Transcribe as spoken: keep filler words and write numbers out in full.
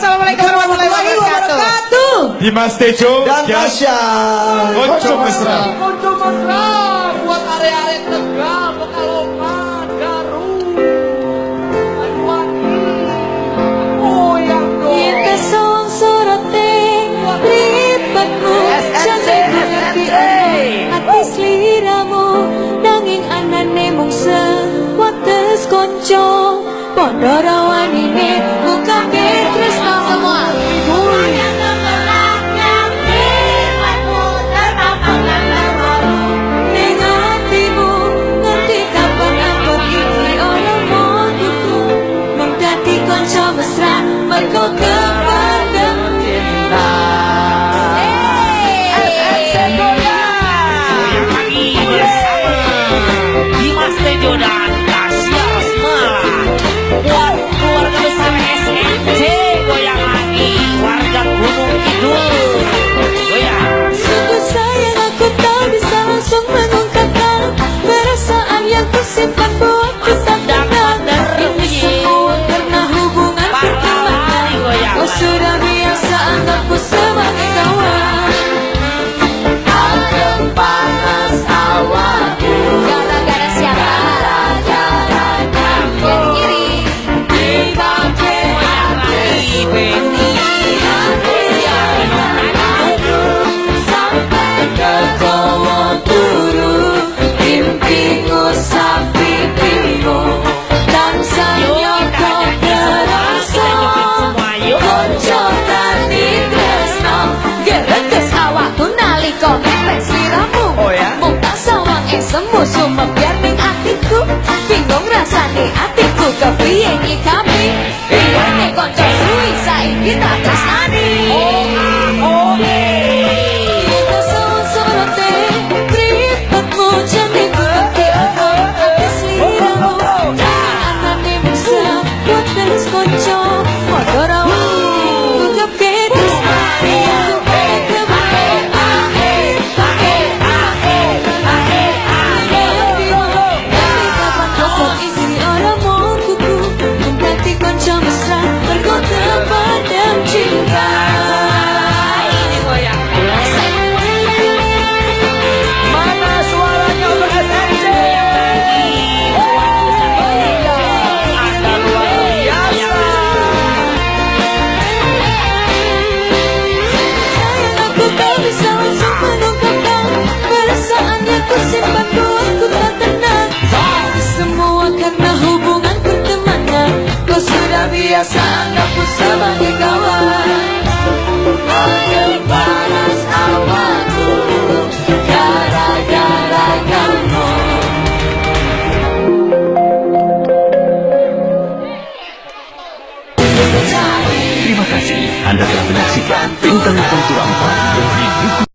Assalamualaikum warahmatullahi wabarakatuh. Dimas Tejo dan Tasya Konco Mesra. Konco Mesra buat area-area Tegal, Pekalongan, Garut, Banyuwangi. Oh yang dong. Kita song sorote ribetmu jangan hati sliramu nanging anane mung sewates konco padha rawanine muka tresno semua. Mergo kepada cinta. Dimas Tejo dan Tasya Semarang. Buat keluarga besar S M C goyang lagi. Warga Gunung Kidul goyang. Sungguh sayang aku tak bisa langsung mengungkapkan perasaan yang kusimpan buat kita tenang. Ini semua karena hubungan pertemanan. Kau sudah biasa anggapku sebagai kawan. Adem panas awalku gara-gara siapa? Gara-gara kamu. Yang kiri dipakai hati Benny. Sampai ke Jawa Turu mimpiku sapi pimu dan sanyoko terasa konco tani tresno gereges awakku nalika mepet siramu. Mung tak sawang ing semu sumpah biar ning atiku bingung rasane atiku kepiye nyikapi piyane konco suwi saiki tak tresnani. Kita sawang-sawate ribetmu jane ku ngerti apa hati sliramu anane mung sebuat terus konco padha rawani ku kepiye tresnani. Simpan buatku tak tenang. Semua karena hubungan pertemanan. Kau sudah biasa anggapku sebagai kawan. Adem panas awalku gara-gara kamu. Terima kasih Anda telah menyaksikan Bintang Tentu Empat di